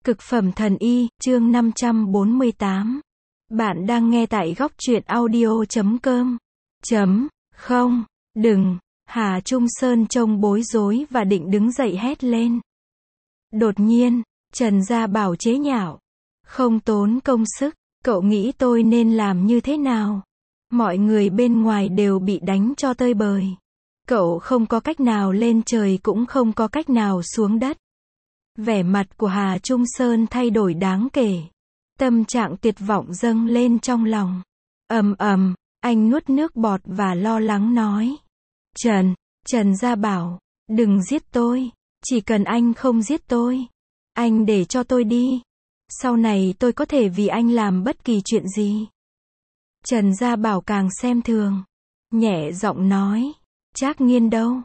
Cực phẩm thần y, chương 548. Bạn đang nghe tại góc truyện audio.com. Không, đừng, Hà Trung Sơn trông bối rối và định đứng dậy hét lên. Đột nhiên, Trần Gia Bảo chế nhạo. Không tốn công sức, cậu nghĩ tôi nên làm như thế nào? Mọi người bên ngoài đều bị đánh cho tơi bời. Cậu không có cách nào lên trời cũng không có cách nào xuống đất. Vẻ mặt của Hà Trung Sơn thay đổi đáng kể. Tâm trạng tuyệt vọng dâng lên trong lòng. Anh nuốt nước bọt và lo lắng nói. Trần Gia Bảo, đừng giết tôi. Chỉ cần anh không giết tôi. Anh để cho tôi đi. Sau này tôi có thể vì anh làm bất kỳ chuyện gì. Trần Gia Bảo càng xem thường. Nhẹ giọng nói. Trác Nghiên đâu?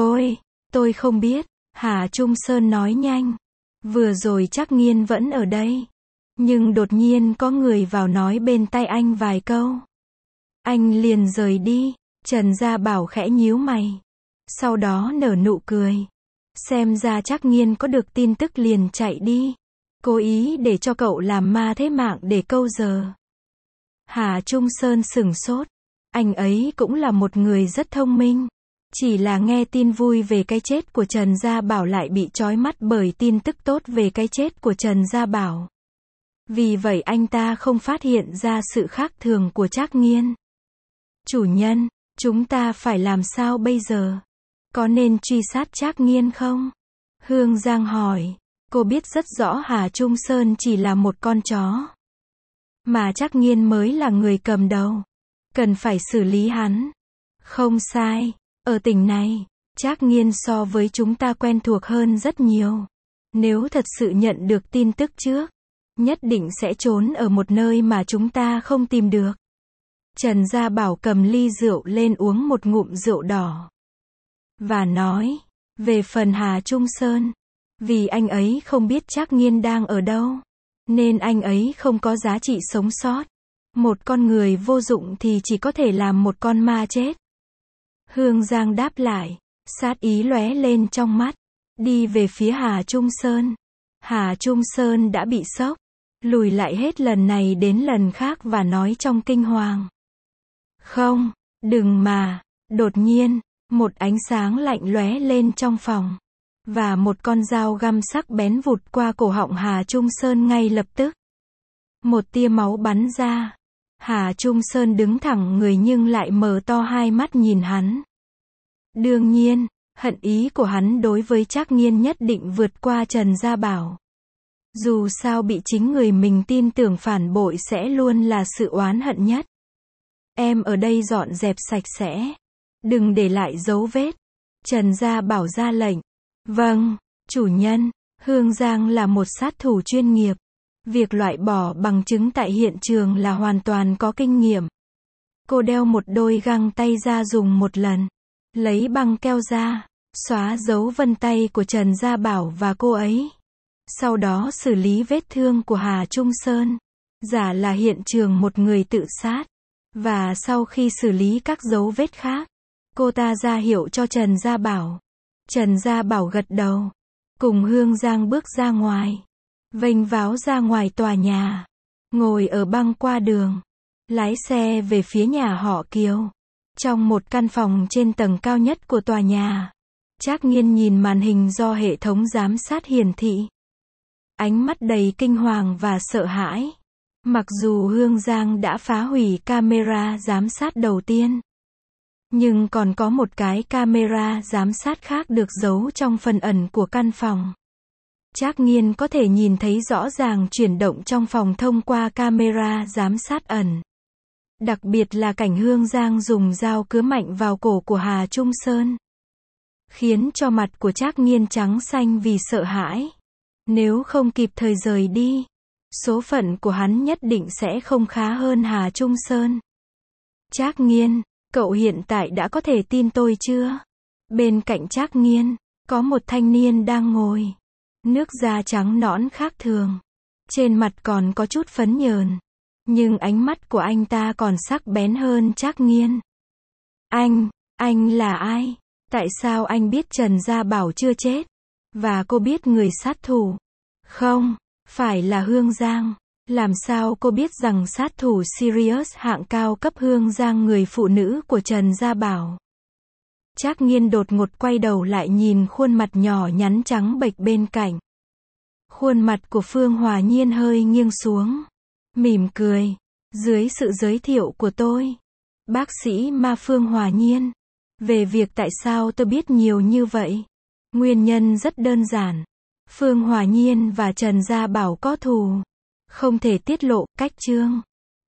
Tôi không biết. Hà Trung Sơn nói nhanh. Vừa rồi Trác Nghiên vẫn ở đây. Nhưng đột nhiên có người vào nói bên tai anh vài câu. Anh liền rời đi. Trần Gia Bảo khẽ nhíu mày. Sau đó nở nụ cười. Xem ra Trác Nghiên có được tin tức liền chạy đi. Cố ý để cho cậu làm ma thế mạng để câu giờ. Hà Trung Sơn sửng sốt. Anh ấy cũng là một người rất thông minh. Chỉ là nghe tin vui về cái chết của Trần Gia Bảo lại bị chói mắt bởi tin tức tốt về cái chết của Trần Gia Bảo. Vì vậy anh ta không phát hiện ra sự khác thường của Trác Nghiên. Chủ nhân, chúng ta phải làm sao bây giờ? Có nên truy sát Trác Nghiên không? Hương Giang hỏi. Cô biết rất rõ Hà Trung Sơn chỉ là một con chó. Mà Trác Nghiên mới là người cầm đầu. Cần phải xử lý hắn. Không sai. Ở tỉnh này, Trác Nghiên so với chúng ta quen thuộc hơn rất nhiều. Nếu thật sự nhận được tin tức trước, nhất định sẽ trốn ở một nơi mà chúng ta không tìm được. Trần Gia Bảo cầm ly rượu lên uống một ngụm rượu đỏ. Và nói, về phần Hà Trung Sơn, vì anh ấy không biết Trác Nghiên đang ở đâu, nên anh ấy không có giá trị sống sót. Một con người vô dụng thì chỉ có thể làm một con ma chết. Hương Giang đáp lại, sát ý lóe lên trong mắt, đi về phía Hà Trung Sơn. Hà Trung Sơn đã bị sốc, lùi lại hết lần này đến lần khác và nói trong kinh hoàng. Không, đừng mà. Đột nhiên, một ánh sáng lạnh lóe lên trong phòng. Và một con dao găm sắc bén vụt qua cổ họng Hà Trung Sơn ngay lập tức. Một tia máu bắn ra. Hà Trung Sơn đứng thẳng người nhưng lại mở to hai mắt nhìn hắn. Đương nhiên, hận ý của hắn đối với Trác Nghiên nhất định vượt qua Trần Gia Bảo. Dù sao bị chính người mình tin tưởng phản bội sẽ luôn là sự oán hận nhất. Em ở đây dọn dẹp sạch sẽ. Đừng để lại dấu vết. Trần Gia Bảo ra lệnh. Vâng, chủ nhân. Hương Giang là một sát thủ chuyên nghiệp. Việc loại bỏ bằng chứng tại hiện trường là hoàn toàn có kinh nghiệm. Cô đeo một đôi găng tay ra dùng một lần. Lấy băng keo ra, xóa dấu vân tay của Trần Gia Bảo và cô ấy. Sau đó xử lý vết thương của Hà Trung Sơn. Giả là hiện trường một người tự sát. Và sau khi xử lý các dấu vết khác, cô ta ra hiệu cho Trần Gia Bảo. Trần Gia Bảo gật đầu. Cùng Hương Giang bước ra ngoài. Vênh váo ra ngoài tòa nhà. Ngồi ở băng qua đường. Lái xe về phía nhà họ Kiều. Trong một căn phòng trên tầng cao nhất của tòa nhà. Trác Nghiên nhìn màn hình do hệ thống giám sát hiển thị. Ánh mắt đầy kinh hoàng và sợ hãi. Mặc dù Hương Giang đã phá hủy camera giám sát đầu tiên. Nhưng còn có một cái camera giám sát khác được giấu trong phần ẩn của căn phòng. Trác Nghiên có thể nhìn thấy rõ ràng chuyển động trong phòng thông qua camera giám sát ẩn. Đặc biệt là cảnh Hương Giang dùng dao cứa mạnh vào cổ của Hà Trung Sơn. Khiến cho mặt của Trác Nghiên trắng xanh vì sợ hãi. Nếu không kịp thời rời đi, số phận của hắn nhất định sẽ không khá hơn Hà Trung Sơn. Trác Nghiên, cậu hiện tại đã có thể tin tôi chưa? Bên cạnh Trác Nghiên, có một thanh niên đang ngồi. Nước da trắng nõn khác thường. Trên mặt còn có chút phấn nhờn. Nhưng ánh mắt của anh ta còn sắc bén hơn Trác Nghiên. Anh là ai? Tại sao anh biết Trần Gia Bảo chưa chết? Và cô biết người sát thủ? Không, Phải là Hương Giang. Làm sao cô biết rằng sát thủ Sirius hạng cao cấp Hương Giang người phụ nữ của Trần Gia Bảo? Trác Nghiên đột ngột quay đầu lại nhìn khuôn mặt nhỏ nhắn trắng bệch bên cạnh. Khuôn mặt của Phương Hòa Nhiên hơi nghiêng xuống. Mỉm cười. Dưới sự giới thiệu của tôi, bác sĩ Ma Phương Hòa Nhiên, về việc tại sao tôi biết nhiều như vậy. Nguyên nhân rất đơn giản. Phương Hòa Nhiên và Trần Gia Bảo có thù. Không thể tiết lộ, cách chương.